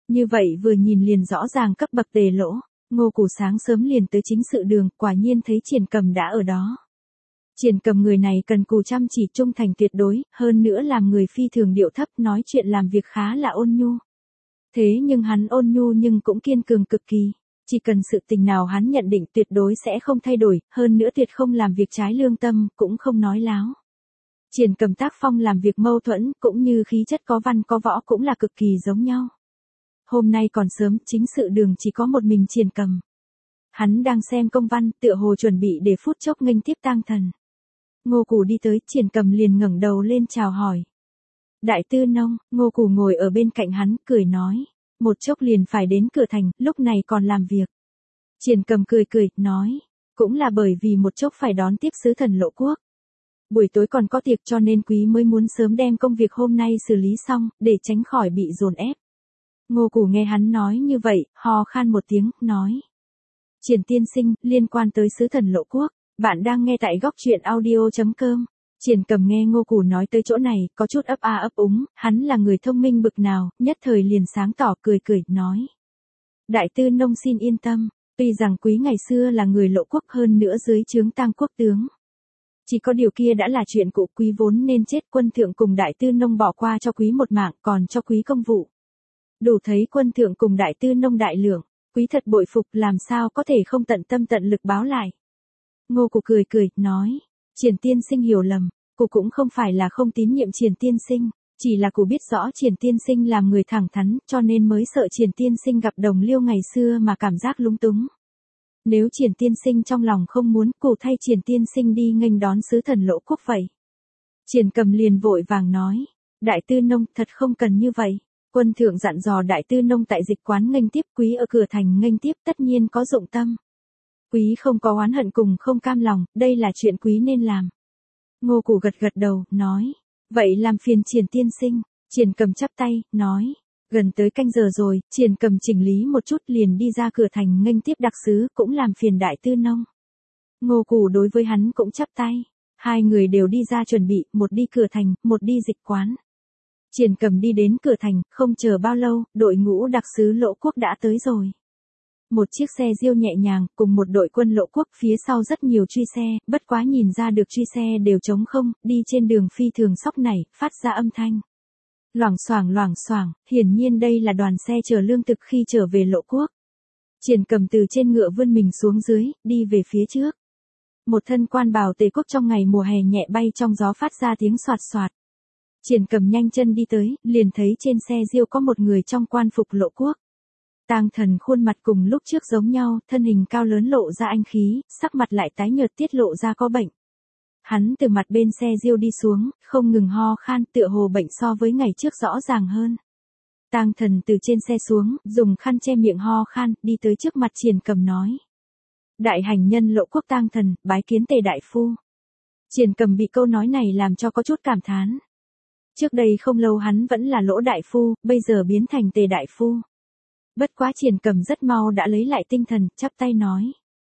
Như vậy vừa nhìn liền rõ ràng cấp bậc Tề Lỗ. Ngô Củ sáng sớm liền tới chính sự đường, quả nhiên thấy Triển Cầm đã ở đó. Triển Cầm người này cần cù chăm chỉ trung thành tuyệt đối, hơn nữa làm người phi thường điệu thấp, nói chuyện làm việc khá là ôn nhu. Thế nhưng hắn ôn nhu nhưng cũng kiên cường cực kỳ. Chỉ cần sự tình nào hắn nhận định tuyệt đối sẽ không thay đổi, hơn nữa tuyệt không làm việc trái lương tâm, cũng không nói láo. Triển Cầm tác phong làm việc mâu thuẫn, cũng như khí chất có văn có võ cũng là cực kỳ giống nhau. Hôm nay còn sớm, chính sự đường chỉ có một mình Triển Cầm. Hắn đang xem công văn, tựa hồ chuẩn bị để phút chốc nghênh tiếp tang thần. Ngô Củ đi tới, Triển Cầm liền ngẩng đầu lên chào hỏi. Đại tư nông, Ngô Củ ngồi ở bên cạnh hắn, cười nói. Một chốc liền phải đến cửa thành, lúc này còn làm việc. Triển Cầm cười cười, nói. Cũng là bởi vì một chốc phải đón tiếp sứ thần Lộ Quốc. Buổi tối còn có tiệc cho nên quý mới muốn sớm đem công việc hôm nay xử lý xong, để tránh khỏi bị dồn ép. Ngô Củ nghe hắn nói như vậy, ho khan một tiếng, nói. Triển tiên sinh, liên quan tới sứ thần Lộ Quốc, bạn đang nghe tại góc truyện audio chấm com. Triển Cầm nghe Ngô Củ nói tới chỗ này, có chút ấp a ấp úng, hắn là người thông minh bực nào, nhất thời liền sáng tỏ cười cười, nói. Đại tư nông xin yên tâm, tuy rằng quý ngày xưa là người Lộ Quốc hơn nữa dưới trướng Tang quốc tướng. Chỉ có điều kia đã là chuyện cũ, quý vốn nên chết, quân thượng cùng đại tư nông bỏ qua cho quý một mạng, còn cho quý công vụ. Đủ thấy quân thượng cùng đại tư nông đại lượng, quý thật bội phục, làm sao có thể không tận tâm tận lực báo lại. Ngô Củ cười cười, nói. Triển tiên sinh hiểu lầm, cụ cũng không phải là không tín nhiệm Triển tiên sinh, chỉ là cụ biết rõ Triển tiên sinh làm người thẳng thắn, cho nên mới sợ Triển tiên sinh gặp đồng liêu ngày xưa mà cảm giác lúng túng. Nếu Triển tiên sinh trong lòng không muốn, cụ thay Triển tiên sinh đi nghênh đón sứ thần Lộ Quốc vậy. Triển Cầm liền vội vàng nói. Đại tư nông, thật không cần như vậy. Quân thượng dặn dò đại tư nông tại dịch quán nghênh tiếp, quý ở cửa thành nghênh tiếp, tất nhiên có dụng tâm. Quý không có oán hận cùng không cam lòng, đây là chuyện quý nên làm. Ngô Củ gật gật đầu, nói. Vậy làm phiền Triển tiên sinh. Triển Cầm chắp tay, nói. Gần tới canh giờ rồi, Triển Cầm chỉnh lý một chút liền đi ra cửa thành nghênh tiếp đặc sứ, cũng làm phiền đại tư nông. Ngô Củ đối với hắn cũng chắp tay. Hai người đều đi ra chuẩn bị, một đi cửa thành, một đi dịch quán. Triển Cầm đi đến cửa thành, không chờ bao lâu, đội ngũ đặc sứ Lộ Quốc đã tới rồi. Một chiếc xe diêu nhẹ nhàng, cùng một đội quân Lộ Quốc, phía sau rất nhiều truy xe, bất quá nhìn ra được truy xe đều trống không, đi trên đường phi thường sóc nảy, phát ra âm thanh. Loảng xoảng loảng xoảng, hiển nhiên đây là đoàn xe chở lương thực khi trở về Lộ Quốc. Triển Cầm từ trên ngựa vươn mình xuống dưới, đi về phía trước. Một thân quan bào Tề quốc trong ngày mùa hè nhẹ bay trong gió phát ra tiếng xoạt xoạt. Triển Cầm nhanh chân đi tới, liền thấy trên xe diêu có một người trong quan phục Lộ Quốc. Tang Thần khuôn mặt cùng lúc trước giống nhau, thân hình cao lớn lộ ra anh khí, sắc mặt lại tái nhợt tiết lộ ra có bệnh. Hắn từ mặt bên xe diêu đi xuống, không ngừng ho khan, tựa hồ bệnh so với ngày trước rõ ràng hơn. Tang Thần từ trên xe xuống, dùng khăn che miệng ho khan, đi tới trước mặt Triển Cầm nói. Đại hành nhân Lộ Quốc Tang Thần, bái kiến Tề đại phu. Triển Cầm bị câu nói này làm cho có chút cảm thán. Trước đây không lâu hắn vẫn là Lỗ đại phu, bây giờ biến thành Tề đại phu. Bất quá Triển Cầm rất mau đã lấy lại tinh thần, chắp tay nói.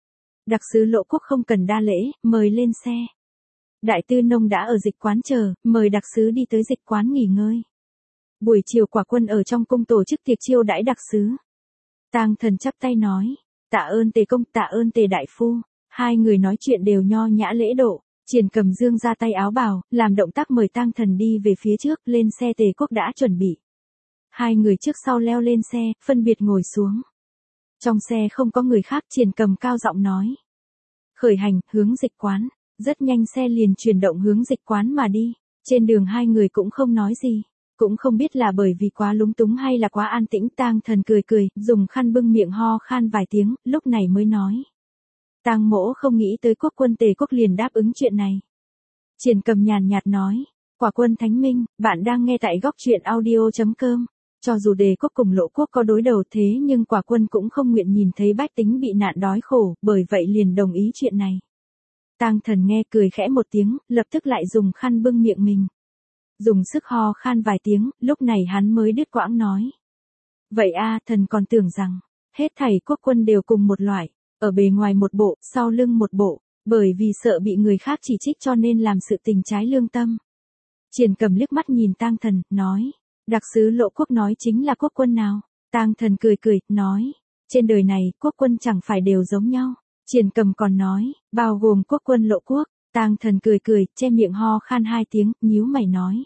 Đặc sứ Lộ Quốc không cần đa lễ, mời lên xe. Đại tư nông đã ở dịch quán chờ, mời đặc sứ đi tới dịch quán nghỉ ngơi. Buổi chiều quả quân ở trong cung tổ chức tiệc chiêu đãi đặc sứ. Tang Thần chắp tay nói. Tạ ơn Tề công, tạ ơn Tề đại phu. Hai người nói chuyện đều nho nhã lễ độ. Triển Cầm dương ra tay áo bào, làm động tác mời Tang Thần đi về phía trước, lên xe Tề quốc đã chuẩn bị. Hai người trước sau leo lên xe, phân biệt ngồi xuống. Trong xe không có người khác, Triển Cầm cao giọng nói. Khởi hành, hướng dịch quán. Rất nhanh xe liền chuyển động hướng dịch quán mà đi. Trên đường hai người cũng không nói gì. Cũng không biết là bởi vì quá lúng túng hay là quá an tĩnh. Tang Thần cười cười, dùng khăn bưng miệng ho khan vài tiếng, lúc này mới nói. Tang mỗ không nghĩ tới quốc quân Tề quốc liền đáp ứng chuyện này. Triển Cầm nhàn nhạt nói. Quả quân thánh minh, bạn đang nghe tại góc truyện audio chấm com. Cho dù Tề quốc cùng Lộ Quốc có đối đầu thế nhưng quả quân cũng không nguyện nhìn thấy bách tính bị nạn đói khổ, bởi vậy liền đồng ý chuyện này. Tang Thần nghe cười khẽ một tiếng, lập tức lại dùng khăn bưng miệng mình. Dùng sức ho khan vài tiếng, lúc này hắn mới đứt quãng nói. Vậy a, thần còn tưởng rằng, hết thảy quốc quân đều cùng một loại, ở bề ngoài một bộ, sau lưng một bộ, bởi vì sợ bị người khác chỉ trích cho nên làm sự tình trái lương tâm. Triển Cầm liếc mắt nhìn Tang Thần, nói. Đặc sứ Lộ Quốc nói chính là quốc quân nào? Tang Thần cười cười, nói, trên đời này, quốc quân chẳng phải đều giống nhau. Triển Cầm còn nói, bao gồm quốc quân Lộ Quốc. Tang Thần cười cười, che miệng ho khan hai tiếng, nhíu mày nói.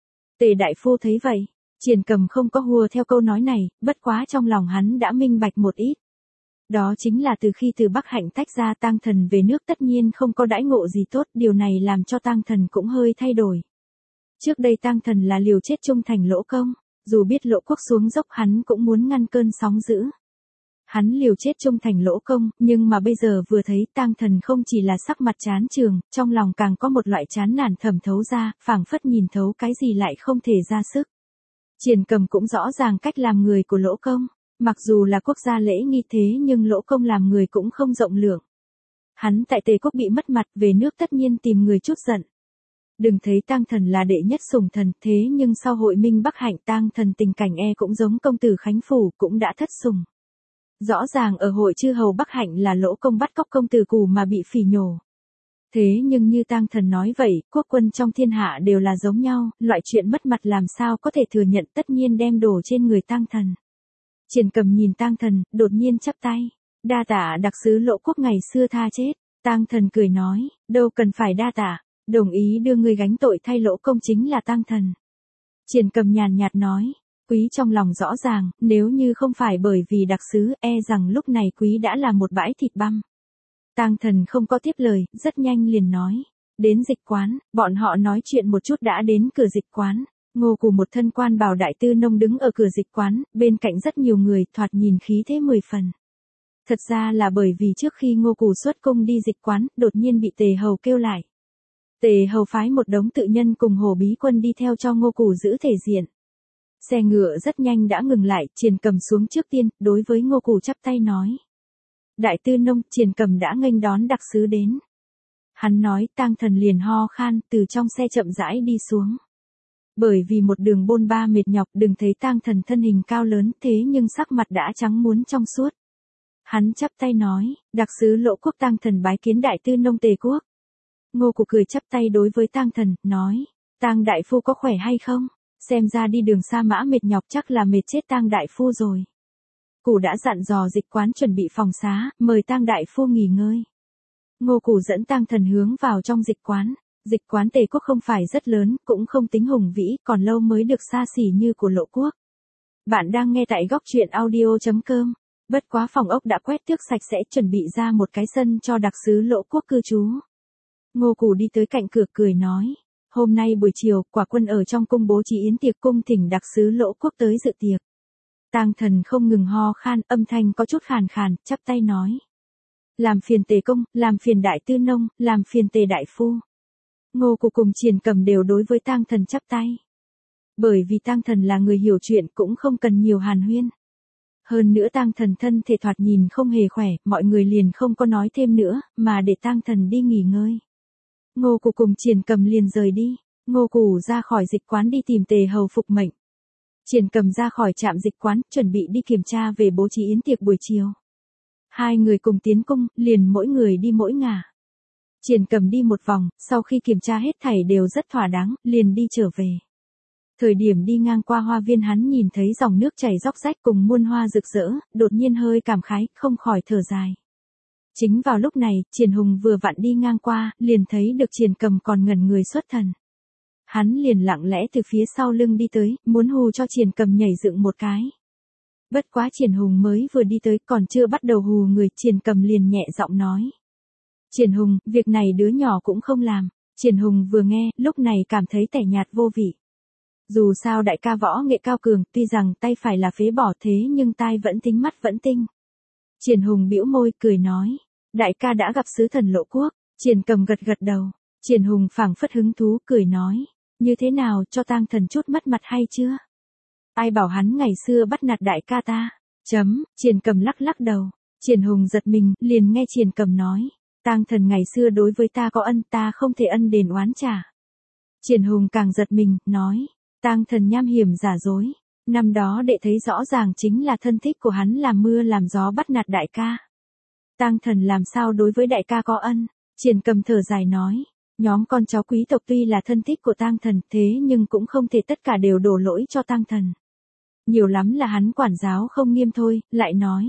Tề đại phu thấy vậy, Triển Cầm không có hùa theo câu nói này, bất quá trong lòng hắn đã minh bạch một ít. Đó chính là từ khi từ Bắc Hạnh tách ra Tang Thần về nước tất nhiên không có đãi ngộ gì tốt, điều này làm cho Tang Thần cũng hơi thay đổi. Trước đây Tang Thần là liều chết trung thành Lỗ Công, dù biết Lỗ Quốc xuống dốc hắn cũng muốn ngăn cơn sóng dữ. Hắn liều chết trung thành Lỗ Công, nhưng mà bây giờ vừa thấy Tang Thần không chỉ là sắc mặt chán trường, trong lòng càng có một loại chán nản thẩm thấu ra, phảng phất nhìn thấu cái gì lại không thể ra sức. Triển Cầm cũng rõ ràng cách làm người của Lỗ Công, mặc dù là quốc gia lễ nghi thế nhưng Lỗ Công làm người cũng không rộng lượng. Hắn tại Tề Quốc bị mất mặt về nước tất nhiên tìm người chút giận. Đừng thấy Tang Thần là đệ nhất sủng thần, thế nhưng sau hội minh Bắc Hạnh Tang Thần tình cảnh e cũng giống công tử Khánh Phủ cũng đã thất sủng. Rõ ràng ở hội chư hầu Bắc Hạnh là Lỗ Công bắt cóc công tử Cù mà bị phỉ nhổ. Thế nhưng như Tang Thần nói vậy, quốc quân trong thiên hạ đều là giống nhau, loại chuyện mất mặt làm sao có thể thừa nhận, tất nhiên đem đổ trên người Tang Thần. Triển Cầm nhìn Tang Thần, đột nhiên chắp tay, đa tạ đặc sứ Lỗ Quốc ngày xưa tha chết. Tang Thần cười nói, đâu cần phải đa tạ, đồng ý đưa người gánh tội thay Lỗ Công chính là Tang Thần. Triển Cầm nhàn nhạt nói, quý trong lòng rõ ràng, nếu như không phải bởi vì đặc sứ, e rằng lúc này quý đã là một bãi thịt băm. Tang Thần không có tiếp lời, rất nhanh liền nói, đến dịch quán, bọn họ nói chuyện một chút đã đến cửa dịch quán. Ngô Cù một thân quan bào đại tư nông đứng ở cửa dịch quán, bên cạnh rất nhiều người, thoạt nhìn khí thế mười phần. Thật ra là bởi vì trước khi Ngô Cù xuất cung đi dịch quán, đột nhiên bị Tề Hầu kêu lại. Tề Hầu phái một đống tự nhân cùng Hồ Bí Quân đi theo cho Ngô Cù giữ thể diện. Xe ngựa rất nhanh đã ngừng lại, Triển Cầm xuống trước tiên, đối với Ngô Cù chắp tay nói. Đại tư nông, Triển Cầm đã nghênh đón đặc sứ đến. Hắn nói, Tang Thần liền ho khan, từ trong xe chậm rãi đi xuống. Bởi vì một đường bôn ba mệt nhọc, đừng thấy Tang Thần thân hình cao lớn thế nhưng sắc mặt đã trắng muốn trong suốt. Hắn chắp tay nói, đặc sứ Lỗ Quốc Tang Thần bái kiến đại tư nông Tề Quốc. Ngô Cù cười chắp tay đối với Tang Thần, nói, Tang đại phu có khỏe hay không? Xem ra đi đường xa mã mệt nhọc chắc là mệt chết Tang đại phu rồi. Cù đã dặn dò dịch quán chuẩn bị phòng xá, mời Tang đại phu nghỉ ngơi. Ngô Cù dẫn Tang Thần hướng vào trong dịch quán. Dịch quán Tề Quốc không phải rất lớn, cũng không tính hùng vĩ, còn lâu mới được xa xỉ như của Lỗ Quốc. Bạn đang nghe tại góc truyện audio chấm com. Bất quá phòng ốc đã quét tước sạch sẽ, chuẩn bị ra một cái sân cho đặc sứ Lỗ Quốc cư trú. Ngô Cù đi tới cạnh cửa cười nói, hôm nay buổi chiều, quả quân ở trong cung bố trí yến tiệc, cung thỉnh đặc sứ Lỗ Quốc tới dự tiệc. Tang Thần không ngừng ho khan, âm thanh có chút khàn khàn, chắp tay nói. Làm phiền Tề công, làm phiền đại tư nông, làm phiền Tề đại phu. Ngô Cù cùng Triển Cầm đều đối với Tang Thần chắp tay. Bởi vì Tang Thần là người hiểu chuyện, cũng không cần nhiều hàn huyên. Hơn nữa Tang Thần thân thể thoạt nhìn không hề khỏe, mọi người liền không có nói thêm nữa, mà để Tang Thần đi nghỉ ngơi. Ngô Cù cùng Triển Cầm liền rời đi. Ngô Cù ra khỏi dịch quán đi tìm Tề Hầu phục mệnh. Triển Cầm ra khỏi trạm dịch quán, chuẩn bị đi kiểm tra về bố trí yến tiệc buổi chiều. Hai người cùng tiến cung, liền mỗi người đi mỗi ngả. Triển Cầm đi một vòng, sau khi kiểm tra hết thảy đều rất thỏa đáng, liền đi trở về. Thời điểm đi ngang qua hoa viên hắn nhìn thấy dòng nước chảy róc rách cùng muôn hoa rực rỡ, đột nhiên hơi cảm khái, không khỏi thở dài. Chính vào lúc này, Triển Hùng vừa vặn đi ngang qua, liền thấy được Triển Cầm còn ngẩn người xuất thần. Hắn liền lặng lẽ từ phía sau lưng đi tới, muốn hù cho Triển Cầm nhảy dựng một cái. Bất quá Triển Hùng mới vừa đi tới, còn chưa bắt đầu hù người, Triển Cầm liền nhẹ giọng nói. Triển Hùng, việc này đứa nhỏ cũng không làm. Triển Hùng vừa nghe, lúc này cảm thấy tẻ nhạt vô vị. Dù sao đại ca võ nghệ cao cường, tuy rằng tay phải là phế bỏ thế nhưng tai vẫn tính mắt vẫn tinh. Triển Hùng bĩu môi, cười nói. Đại ca đã gặp sứ thần Lỗ Quốc. Triển Cầm gật gật đầu. Triển Hùng phảng phất hứng thú, cười nói. Như thế nào, cho Tang Thần chút mất mặt hay chưa? Ai bảo hắn ngày xưa bắt nạt đại ca ta? Chấm, Triển Cầm lắc lắc đầu. Triển Hùng giật mình, liền nghe Triển Cầm nói. Tang Thần ngày xưa đối với ta có ân, ta không thể ân đền oán trả. Triển Hùng càng giật mình, nói. Tang Thần nham hiểm giả dối. Năm đó đệ thấy rõ ràng chính là thân thích của hắn làm mưa làm gió bắt nạt đại ca. Tang Thần làm sao đối với đại ca có ân? Triển Cầm thở dài nói. Nhóm con cháu quý tộc tuy là thân thích của Tang Thần, thế nhưng cũng không thể tất cả đều đổ lỗi cho Tang Thần. Nhiều lắm là hắn quản giáo không nghiêm thôi, lại nói.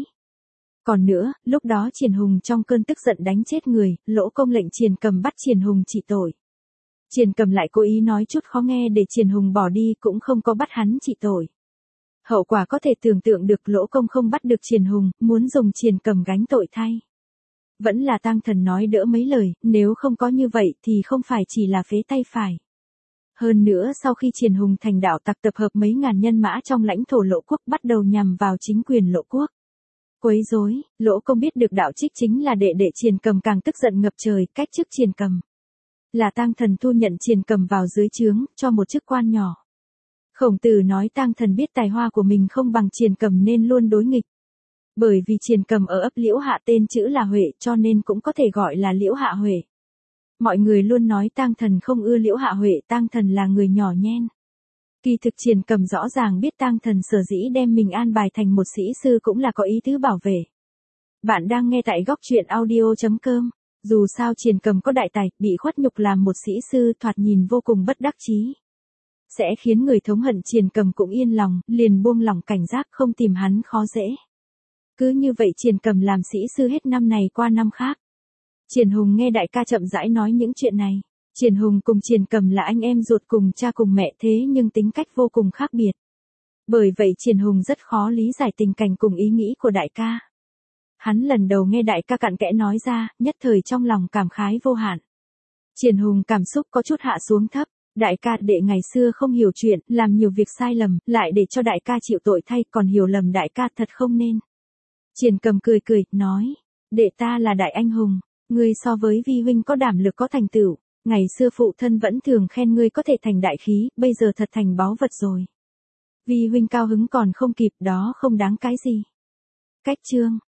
Còn nữa, lúc đó Triển Hùng trong cơn tức giận đánh chết người, Lỗ Công lệnh Triển Cầm bắt Triển Hùng trị tội. Triển Cầm lại cố ý nói chút khó nghe để Triển Hùng bỏ đi cũng không có bắt hắn trị tội. Hậu quả có thể tưởng tượng được Lỗ Công không bắt được Triển Hùng, muốn dùng Triển Cầm gánh tội thay. Vẫn là Tang Thần nói đỡ mấy lời, nếu không có như vậy thì không phải chỉ là phế tay phải. Hơn nữa sau khi Triển Hùng thành đạo tặc tập hợp mấy ngàn nhân mã trong lãnh thổ Lỗ quốc bắt đầu nhằm vào chính quyền Lỗ quốc. Quấy rối, Lỗ Công biết được đạo trích chính là đệ đệ Triển Cầm càng tức giận ngập trời, cách chức Triển Cầm. Là Tang Thần thu nhận Triển Cầm vào dưới trướng, cho một chức quan nhỏ. Khổng Tử nói Tang Thần biết tài hoa của mình không bằng Triển Cầm nên luôn đối nghịch. Bởi vì Triển Cầm ở ấp Liễu Hạ tên chữ là Huệ cho nên cũng có thể gọi là Liễu Hạ Huệ. Mọi người luôn nói Tang Thần không ưa Liễu Hạ Huệ, Tang Thần là người nhỏ nhen. Kỳ thực Triển Cầm rõ ràng biết Tang Thần sở dĩ đem mình an bài thành một sĩ sư cũng là có ý tứ bảo vệ. Bạn đang nghe tại góc truyện audio chấm com. Dù sao Triển Cầm có đại tài, bị khuất nhục làm một sĩ sư thoạt nhìn vô cùng bất đắc chí. Sẽ khiến người thống hận Triển Cầm cũng yên lòng, liền buông lỏng cảnh giác không tìm hắn khó dễ. Cứ như vậy Triển Cầm làm sĩ sư hết năm này qua năm khác. Triển Hùng nghe đại ca chậm rãi nói những chuyện này. Triển Hùng cùng Triển Cầm là anh em ruột cùng cha cùng mẹ thế nhưng tính cách vô cùng khác biệt. Bởi vậy Triển Hùng rất khó lý giải tình cảnh cùng ý nghĩ của đại ca. Hắn lần đầu nghe đại ca cặn kẽ nói ra, nhất thời trong lòng cảm khái vô hạn. Triển Hùng cảm xúc có chút hạ xuống thấp. Đại ca đệ ngày xưa không hiểu chuyện, làm nhiều việc sai lầm, lại để cho đại ca chịu tội thay, còn hiểu lầm đại ca thật không nên. Triển Cầm cười cười, nói, đệ ta là đại anh hùng, ngươi so với vi huynh có đảm lực có thành tựu, ngày xưa phụ thân vẫn thường khen ngươi có thể thành đại khí, bây giờ thật thành báu vật rồi. Vi huynh cao hứng còn không kịp, đó không đáng cái gì. Cách chương